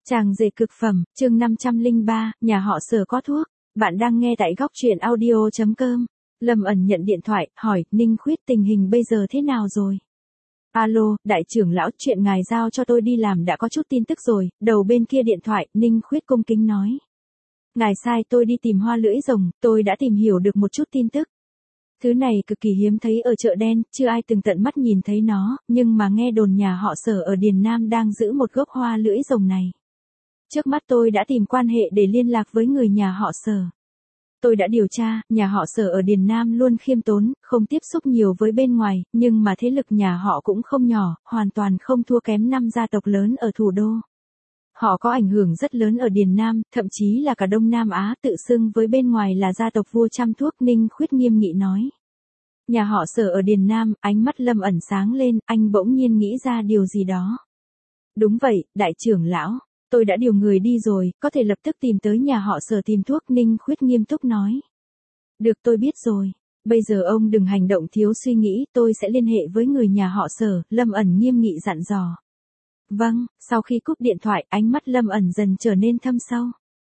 Tràng Dề Cực Phẩm, chương 503, nhà họ Sở có thuốc. Bạn đang nghe tại góc truyện audio.com. Lâm ẩn nhận điện thoại, hỏi, Ninh Khuyết tình hình bây giờ thế nào rồi? Alo, đại trưởng lão, chuyện ngài giao cho tôi đi làm đã có chút tin tức rồi. Đầu bên kia điện thoại, Ninh Khuyết cung kính nói. Ngài sai, tôi đi tìm hoa lưỡi rồng, tôi đã tìm hiểu được một chút tin tức. Thứ này cực kỳ hiếm thấy ở chợ đen, chưa ai từng tận mắt nhìn thấy nó, nhưng mà nghe đồn nhà họ Sở ở Điền Nam đang giữ một gốc hoa lưỡi rồng này. Trước mắt tôi đã tìm quan hệ để liên lạc với người nhà họ Sở. Tôi đã điều tra, nhà họ Sở ở Điền Nam luôn khiêm tốn, không tiếp xúc nhiều với bên ngoài, nhưng mà thế lực nhà họ cũng không nhỏ, hoàn toàn không thua kém 5 gia tộc lớn ở thủ đô. Họ có ảnh hưởng rất lớn ở Điền Nam, thậm chí là cả Đông Nam Á, tự xưng với bên ngoài là gia tộc vua chăm thuốc. Ninh Khuyết nghiêm nghị nói. Nhà họ Sở ở Điền Nam, ánh mắt Lâm ẩn sáng lên, anh bỗng nhiên nghĩ ra điều gì đó. Đúng vậy, đại trưởng lão. Tôi đã điều người đi rồi, có thể lập tức tìm tới nhà họ Sở tìm thuốc. Ninh Khuyết nghiêm túc nói. Được, tôi biết rồi. Bây giờ ông đừng hành động thiếu suy nghĩ, tôi sẽ liên hệ với người nhà họ Sở. Lâm ẩn nghiêm nghị dặn dò. Vâng, sau khi cúp điện thoại, ánh mắt Lâm ẩn dần trở nên thâm sâu.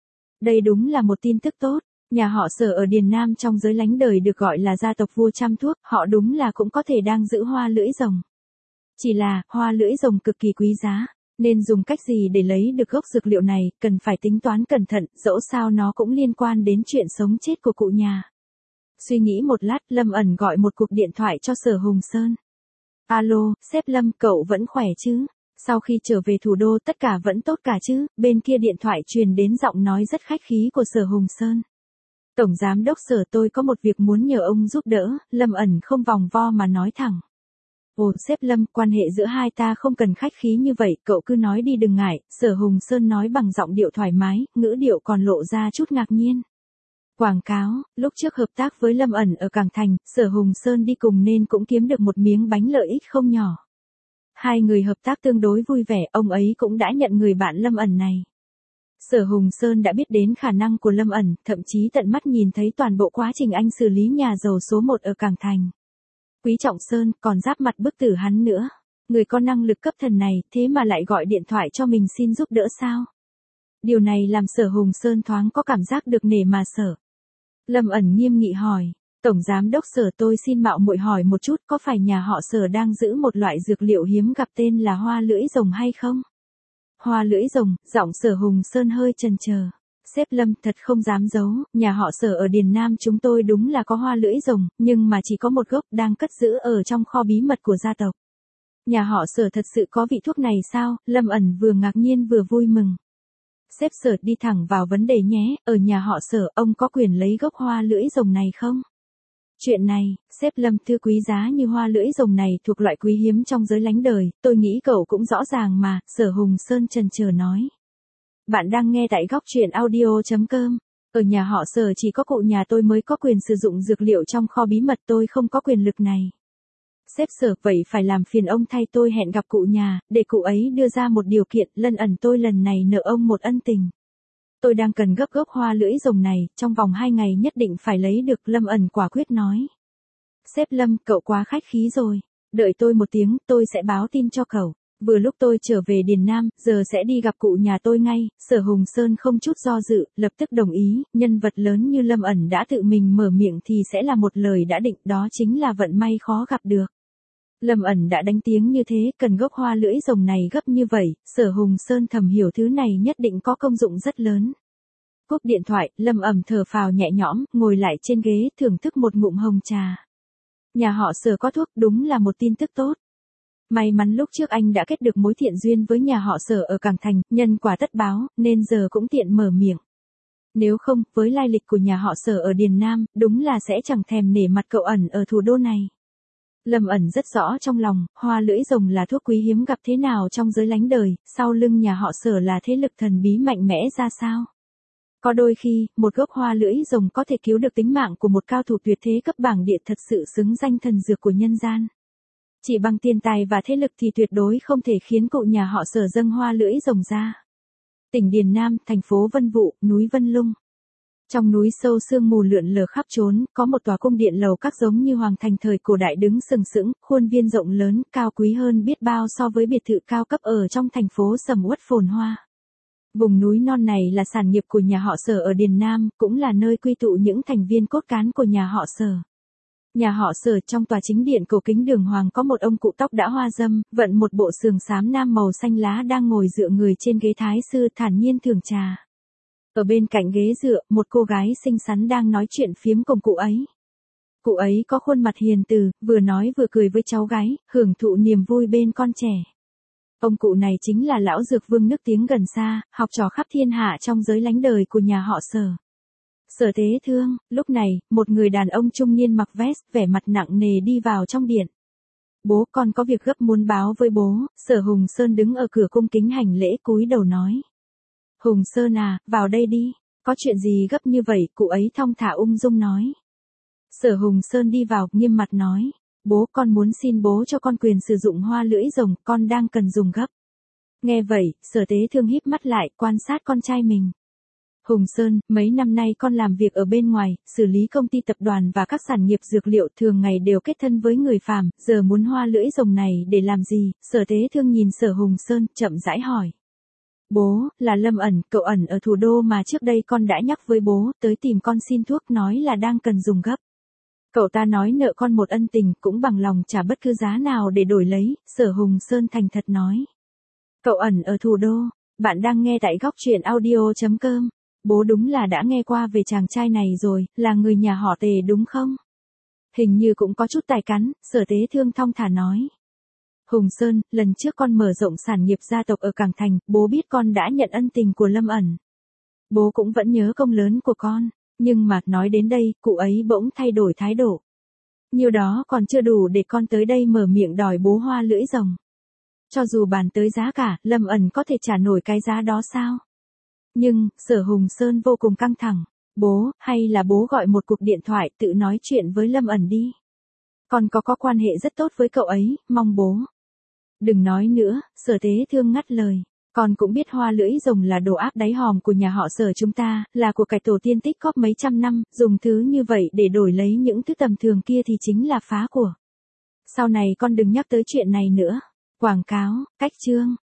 Đây đúng là một tin tức tốt. Nhà họ Sở ở Điền Nam trong giới lánh đời được gọi là gia tộc vua chăm thuốc, họ đúng là cũng có thể đang giữ hoa lưỡi rồng. Chỉ là, hoa lưỡi rồng cực kỳ quý giá. Nên dùng cách gì để lấy được gốc dược liệu này, cần phải tính toán cẩn thận, dẫu sao nó cũng liên quan đến chuyện sống chết của cụ nhà. Suy nghĩ một lát, Lâm ẩn gọi một cuộc điện thoại cho Sở Hùng Sơn. Alo, sếp Lâm, cậu vẫn khỏe chứ? Sau khi trở về thủ đô tất cả vẫn tốt cả chứ? Bên kia điện thoại truyền đến giọng nói rất khách khí của Sở Hùng Sơn. Tổng giám đốc Sở, tôi có một việc muốn nhờ ông giúp đỡ. Lâm ẩn không vòng vo mà nói thẳng. Ồ, sếp Lâm, quan hệ giữa hai ta không cần khách khí như vậy, cậu cứ nói đi đừng ngại. Sở Hùng Sơn nói bằng giọng điệu thoải mái, ngữ điệu còn lộ ra chút ngạc nhiên. Quảng cáo, lúc trước hợp tác với Lâm ẩn ở Cảng Thành, Sở Hùng Sơn đi cùng nên cũng kiếm được một miếng bánh lợi ích không nhỏ. Hai người hợp tác tương đối vui vẻ, ông ấy cũng đã nhận người bạn Lâm ẩn này. Sở Hùng Sơn đã biết đến khả năng của Lâm ẩn, thậm chí tận mắt nhìn thấy toàn bộ quá trình anh xử lý nhà giàu số 1 ở Cảng Thành. Quý Trọng Sơn còn giáp mặt bức tử hắn nữa. Người có năng lực cấp thần này, thế mà lại gọi điện thoại cho mình xin giúp đỡ sao? Điều này làm Sở Hùng Sơn thoáng có cảm giác được nể mà sợ. Lâm ẩn nghiêm nghị hỏi. Tổng giám đốc Sở, tôi xin mạo muội hỏi một chút, có phải nhà họ Sở đang giữ một loại dược liệu hiếm gặp tên là hoa lưỡi rồng hay không? Hoa lưỡi rồng, giọng Sở Hùng Sơn hơi chần chờ. Sếp Lâm, thật không dám giấu, nhà họ Sở ở Điền Nam chúng tôi đúng là có hoa lưỡi rồng, nhưng mà chỉ có một gốc đang cất giữ ở trong kho bí mật của gia tộc. Nhà họ Sở thật sự có vị thuốc này sao? Lâm ẩn vừa ngạc nhiên vừa vui mừng. Sếp Sở, đi thẳng vào vấn đề nhé, ở nhà họ Sở ông có quyền lấy gốc hoa lưỡi rồng này không? Chuyện này, sếp Lâm, thứ quý giá như hoa lưỡi rồng này thuộc loại quý hiếm trong giới lánh đời, tôi nghĩ cậu cũng rõ ràng mà. Sở Hùng Sơn chần chờ nói. Bạn đang nghe tại góc truyện audio.com. Ở nhà họ Sở chỉ có cụ nhà tôi mới có quyền sử dụng dược liệu trong kho bí mật, tôi không có quyền lực này. Sếp Sở, vậy phải làm phiền ông thay tôi hẹn gặp cụ nhà, để cụ ấy đưa ra một điều kiện. Lân ẩn, tôi lần này nợ ông một ân tình. Tôi đang cần gấp gốc hoa lưỡi rồng này, trong vòng 2 ngày nhất định phải lấy được. Lâm ẩn quả quyết nói. Sếp Lâm, cậu quá khách khí rồi. Đợi tôi một tiếng, tôi sẽ báo tin cho cậu. Vừa lúc tôi trở về Điền Nam, giờ sẽ đi gặp cụ nhà tôi ngay. Sở Hùng Sơn không chút do dự, lập tức đồng ý. Nhân vật lớn như Lâm ẩn đã tự mình mở miệng thì sẽ là một lời đã định, đó chính là vận may khó gặp được. Lâm ẩn đã đánh tiếng như thế, cần gốc hoa lưỡi rồng này gấp như vậy, Sở Hùng Sơn thầm hiểu thứ này nhất định có công dụng rất lớn. Cúp điện thoại, Lâm ẩn thở phào nhẹ nhõm, ngồi lại trên ghế thưởng thức một ngụm hồng trà. Nhà họ Sở có thuốc, đúng là một tin tức tốt. May mắn lúc trước anh đã kết được mối thiện duyên với nhà họ Sở ở Cảng Thành, nhân quả tất báo, nên giờ cũng tiện mở miệng. Nếu không, với lai lịch của nhà họ Sở ở Điền Nam, đúng là sẽ chẳng thèm nể mặt cậu ẩn ở thủ đô này. Lâm ẩn rất rõ trong lòng, hoa lưỡi rồng là thuốc quý hiếm gặp thế nào trong giới lánh đời, sau lưng nhà họ Sở là thế lực thần bí mạnh mẽ ra sao. Có đôi khi, một gốc hoa lưỡi rồng có thể cứu được tính mạng của một cao thủ tuyệt thế cấp bảng địa, thật sự xứng danh thần dược của nhân gian. Chỉ bằng tiền tài và thế lực thì tuyệt đối không thể khiến cụ nhà họ Sở dâng hoa lưỡi rồng ra. Tỉnh Điền Nam, thành phố Vân Vũ, núi Vân Lung. Trong núi sâu sương mù lượn lờ khắp trốn, có một tòa cung điện lầu các giống như hoàng thành thời cổ đại đứng sừng sững, khuôn viên rộng lớn, cao quý hơn biết bao so với biệt thự cao cấp ở trong thành phố sầm uất phồn hoa. Vùng núi non này là sản nghiệp của nhà họ Sở ở Điền Nam, cũng là nơi quy tụ những thành viên cốt cán của nhà họ Sở. Nhà họ Sở trong tòa chính điện cổ kính đường hoàng có một ông cụ tóc đã hoa râm, vận một bộ sườn xám nam màu xanh lá đang ngồi dựa người trên ghế thái sư thản nhiên thưởng trà. Ở bên cạnh ghế dựa, một cô gái xinh xắn đang nói chuyện phiếm cùng cụ ấy. Cụ ấy có khuôn mặt hiền từ, vừa nói vừa cười với cháu gái, hưởng thụ niềm vui bên con trẻ. Ông cụ này chính là lão dược vương nước tiếng gần xa, học trò khắp thiên hạ trong giới lánh đời của nhà họ Sở. Sở Tế Thương, lúc này, một người đàn ông trung niên mặc vest, vẻ mặt nặng nề đi vào trong điện. Bố, con có việc gấp muốn báo với bố. Sở Hùng Sơn đứng ở cửa cung kính hành lễ cúi đầu nói. Hùng Sơn à, vào đây đi. Có chuyện gì gấp như vậy? Cụ ấy thong thả ung dung nói. Sở Hùng Sơn đi vào, nghiêm mặt nói. Bố, con muốn xin bố cho con quyền sử dụng hoa lưỡi rồng, con đang cần dùng gấp. Nghe vậy, Sở Tế Thương híp mắt lại, quan sát con trai mình. Hùng Sơn, mấy năm nay con làm việc ở bên ngoài, xử lý công ty tập đoàn và các sản nghiệp dược liệu, thường ngày đều kết thân với người phàm, giờ muốn hoa lưỡi rồng này để làm gì? Sở Tế Thương nhìn Sở Hùng Sơn, chậm rãi hỏi. Bố, là Lâm ẩn, cậu ẩn ở thủ đô mà trước đây con đã nhắc với bố, tới tìm con xin thuốc nói là đang cần dùng gấp. Cậu ta nói nợ con một ân tình, cũng bằng lòng trả bất cứ giá nào để đổi lấy. Sở Hùng Sơn thành thật nói. Cậu ẩn ở thủ đô, bạn đang nghe tại góc truyện audio.com. Bố đúng là đã nghe qua về chàng trai này rồi, là người nhà họ Tề đúng không? Hình như cũng có chút tài cán, Sở Tế Thương thong thả nói. Hùng Sơn, lần trước con mở rộng sản nghiệp gia tộc ở Cảng Thành, bố biết con đã nhận ân tình của Lâm ẩn. Bố cũng vẫn nhớ công lớn của con, nhưng mà nói đến đây, cụ ấy bỗng thay đổi thái độ. Nhiều đó còn chưa đủ để con tới đây mở miệng đòi bố hoa lưỡi rồng. Cho dù bàn tới giá cả, Lâm ẩn có thể trả nổi cái giá đó sao? Nhưng, Sở Hùng Sơn vô cùng căng thẳng. Bố, hay là bố gọi một cuộc điện thoại tự nói chuyện với Lâm ẩn đi. Con có quan hệ rất tốt với cậu ấy, mong bố. Đừng nói nữa, Sở Tế Thương ngắt lời. Con cũng biết hoa lưỡi rồng là đồ áp đáy hòm của nhà họ Sở chúng ta, là của cải tổ tiên tích góp mấy trăm năm, dùng thứ như vậy để đổi lấy những thứ tầm thường kia thì chính là phá của. Sau này con đừng nhắc tới chuyện này nữa. Quảng cáo, cách chương.